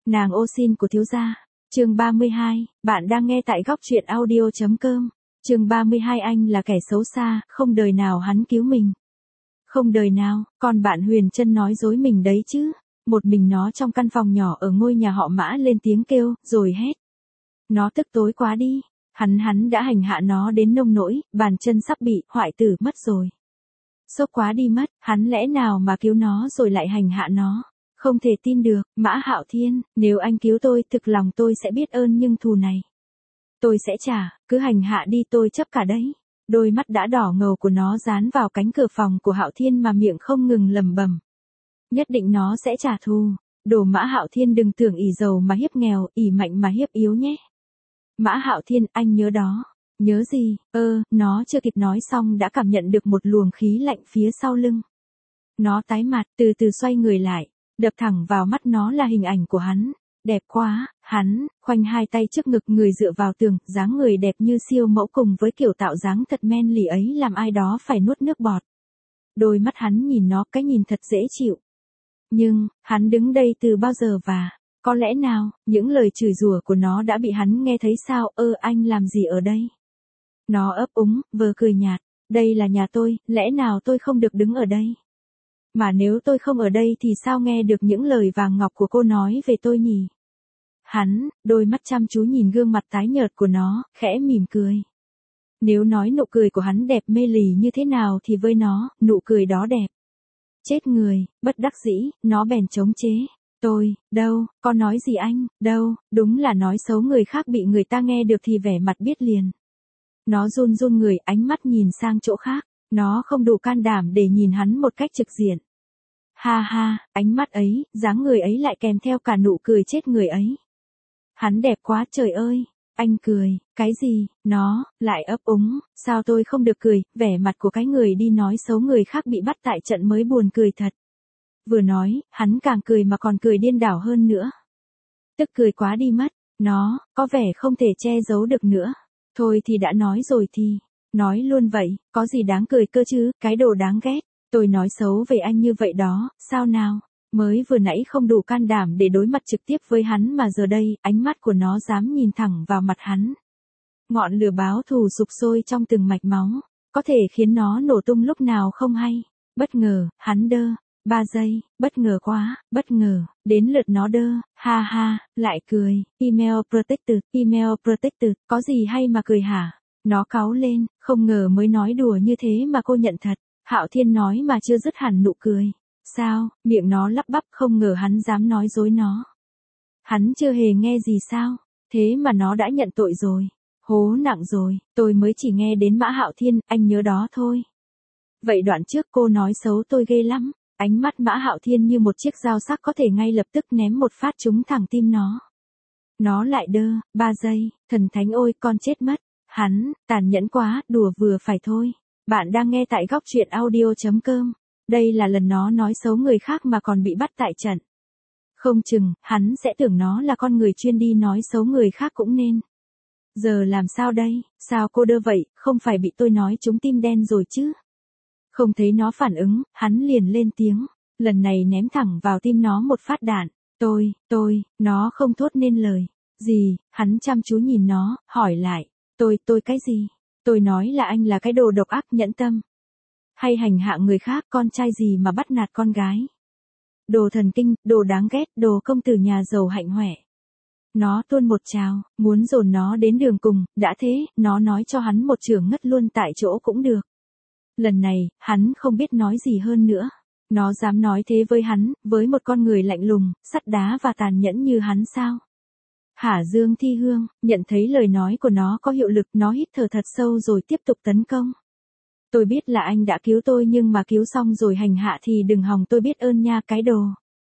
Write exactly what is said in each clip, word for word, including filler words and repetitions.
Nàng ô xin của thiếu gia. Chương ba mươi hai, bạn đang nghe tại góc truyện audio chấm com. Chương ba mươi hai, anh là kẻ xấu xa, không đời nào hắn cứu mình. Không đời nào, con bạn Huyền Trân nói dối mình đấy chứ. Một mình nó trong căn phòng nhỏ ở ngôi nhà họ Mã lên tiếng kêu, rồi hét. Nó tức tối quá đi. Hắn hắn đã hành hạ nó đến nông nỗi, bàn chân sắp bị hoại tử mất rồi. Sốc quá đi mất, hắn lẽ nào mà cứu nó rồi lại hành hạ nó. Không thể tin được, Mã Hạo Thiên, nếu anh cứu tôi, thực lòng tôi sẽ biết ơn nhưng thù này. Tôi sẽ trả, cứ hành hạ đi tôi chấp cả đấy. Đôi mắt đã đỏ ngầu của nó dán vào cánh cửa phòng của Hạo Thiên mà miệng không ngừng lẩm bẩm. Nhất định nó sẽ trả thù. Đồ Mã Hạo Thiên đừng tưởng ỷ giàu mà hiếp nghèo, ỷ mạnh mà hiếp yếu nhé. Mã Hạo Thiên, anh nhớ đó. Nhớ gì? Ơ, nó chưa kịp nói xong đã cảm nhận được một luồng khí lạnh phía sau lưng. Nó tái mặt, từ từ xoay người lại. Đập thẳng vào mắt nó là hình ảnh của hắn. Đẹp quá, hắn, khoanh hai tay trước ngực người dựa vào tường, dáng người đẹp như siêu mẫu cùng với kiểu tạo dáng thật men lì ấy làm ai đó phải nuốt nước bọt. Đôi mắt hắn nhìn nó cái nhìn thật dễ chịu. Nhưng, hắn đứng đây từ bao giờ và, có lẽ nào, những lời chửi rủa của nó đã bị hắn nghe thấy sao? Ơ anh làm gì ở đây? Nó ấp úng, vờ cười nhạt. Đây là nhà tôi, lẽ nào tôi không được đứng ở đây? Mà nếu tôi không ở đây thì sao nghe được những lời vàng ngọc của cô nói về tôi nhỉ? Hắn, đôi mắt chăm chú nhìn gương mặt tái nhợt của nó, khẽ mỉm cười. Nếu nói nụ cười của hắn đẹp mê lì như thế nào thì với nó, nụ cười đó đẹp. Chết người, bất đắc dĩ, nó bèn chống chế. Tôi, đâu, có nói gì anh, đâu, đúng là nói xấu người khác bị người ta nghe được thì vẻ mặt biết liền. Nó run run người, ánh mắt nhìn sang chỗ khác. Nó không đủ can đảm để nhìn hắn một cách trực diện. Ha ha, ánh mắt ấy, dáng người ấy lại kèm theo cả nụ cười chết người ấy. Hắn đẹp quá trời ơi, anh cười, cái gì, nó, lại ấp úng, sao tôi không được cười, vẻ mặt của cái người đi nói xấu người khác bị bắt tại trận mới buồn cười thật. Vừa nói, hắn càng cười mà còn cười điên đảo hơn nữa. Tức cười quá đi mất, nó, có vẻ không thể che giấu được nữa. Thôi thì đã nói rồi thì. Nói luôn vậy, có gì đáng cười cơ chứ, cái đồ đáng ghét. Tôi nói xấu về anh như vậy đó, sao nào? Mới vừa nãy không đủ can đảm để đối mặt trực tiếp với hắn mà giờ đây, ánh mắt của nó dám nhìn thẳng vào mặt hắn. Ngọn lửa báo thù sục sôi trong từng mạch máu, có thể khiến nó nổ tung lúc nào không hay. Bất ngờ, hắn đơ. Ba giây, bất ngờ quá, bất ngờ, đến lượt nó đơ, ha ha, lại cười. Email protected, email protected, có gì hay mà cười hả? Nó cáu lên, không ngờ mới nói đùa như thế mà cô nhận thật. Hạo Thiên nói mà chưa dứt hẳn nụ cười. Sao, miệng nó lắp bắp, không ngờ hắn dám nói dối nó. Hắn chưa hề nghe gì sao, thế mà nó đã nhận tội rồi. Hố nặng rồi, tôi mới chỉ nghe đến Mã Hạo Thiên, anh nhớ đó thôi. Vậy đoạn trước cô nói xấu tôi ghê lắm. Ánh mắt Mã Hạo Thiên như một chiếc dao sắc có thể ngay lập tức ném một phát trúng thẳng tim nó. Nó lại đơ, ba giây, thần thánh ôi con chết mất. Hắn, tàn nhẫn quá, đùa vừa phải thôi. Bạn đang nghe tại góc truyện audio chấm com. Đây là lần nó nói xấu người khác mà còn bị bắt tại trận. Không chừng, hắn sẽ tưởng nó là con người chuyên đi nói xấu người khác cũng nên. Giờ làm sao đây, sao cô đơ vậy, không phải bị tôi nói trúng tim đen rồi chứ? Không thấy nó phản ứng, hắn liền lên tiếng. Lần này ném thẳng vào tim nó một phát đạn. Tôi, tôi, nó không thốt nên lời. Gì, hắn chăm chú nhìn nó, hỏi lại. Tôi, tôi cái gì? Tôi nói là anh là cái đồ độc ác nhẫn tâm. Hay hành hạ người khác, con trai gì mà bắt nạt con gái. Đồ thần kinh, đồ đáng ghét, đồ công tử nhà giàu hạnh hoẹ. Nó tuôn một trào, muốn dồn nó đến đường cùng, đã thế, nó nói cho hắn một chưởng ngất luôn tại chỗ cũng được. Lần này, hắn không biết nói gì hơn nữa. Nó dám nói thế với hắn, với một con người lạnh lùng, sắt đá và tàn nhẫn như hắn sao? Hả Dương Thi Hương, nhận thấy lời nói của nó có hiệu lực, nó hít thở thật sâu rồi tiếp tục tấn công. Tôi biết là anh đã cứu tôi nhưng mà cứu xong rồi hành hạ thì đừng hòng tôi biết ơn nha cái đồ.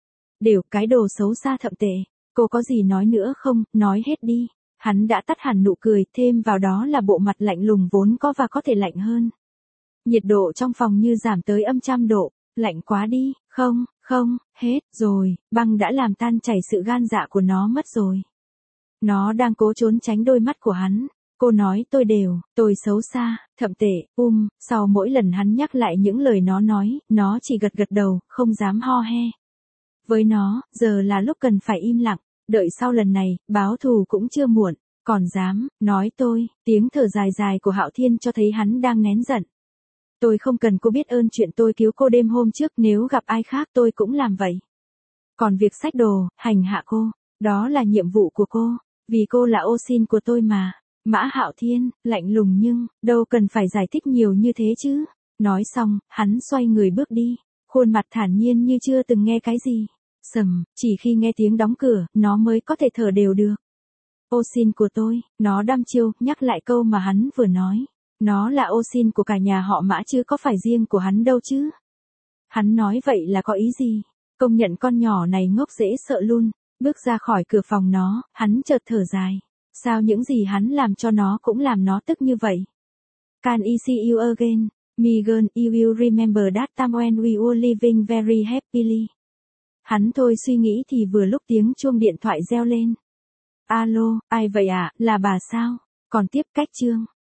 Đều cái đồ xấu xa thậm tệ. Cô có gì nói nữa không, nói hết đi. Hắn đã tắt hẳn nụ cười, thêm vào đó là bộ mặt lạnh lùng vốn có và có thể lạnh hơn. Nhiệt độ trong phòng như giảm tới âm trăm độ, lạnh quá đi, không, không, hết, rồi, băng đã làm tan chảy sự gan dạ của nó mất rồi. Nó đang cố trốn tránh đôi mắt của hắn. Cô nói tôi đều, tôi xấu xa, thậm tệ, um, sau mỗi lần hắn nhắc lại những lời nó nói, nó chỉ gật gật đầu, không dám ho he. Với nó, giờ là lúc cần phải im lặng. Đợi sau lần này, báo thù cũng chưa muộn. Còn dám, nói tôi, tiếng thở dài dài của Hạo Thiên cho thấy hắn đang nén giận. Tôi không cần cô biết ơn chuyện tôi cứu cô đêm hôm trước, nếu gặp ai khác tôi cũng làm vậy. Còn việc xách đồ, hành hạ cô, đó là nhiệm vụ của cô, vì cô là ô sin của tôi mà. Mã Hạo Thiên, lạnh lùng nhưng, đâu cần phải giải thích nhiều như thế chứ. Nói xong, hắn xoay người bước đi, khuôn mặt thản nhiên như chưa từng nghe cái gì. Sầm, chỉ khi nghe tiếng đóng cửa, nó mới có thể thở đều được. Ô sin của tôi, nó đăm chiêu, nhắc lại câu mà hắn vừa nói. Nó là ô sin của cả nhà họ Mã chứ có phải riêng của hắn đâu chứ. Hắn nói vậy là có ý gì? Công nhận con nhỏ này ngốc dễ sợ luôn. Bước ra khỏi cửa phòng nó, hắn chợt thở dài. Sao những gì hắn làm cho nó cũng làm nó tức như vậy? Can I see you again? Megan, you will remember that time when we were living very happily. Hắn thôi suy nghĩ thì vừa lúc tiếng chuông điện thoại reo lên. Alo, ai vậy ạ, à? Là bà sao? Còn tiếp cách chương.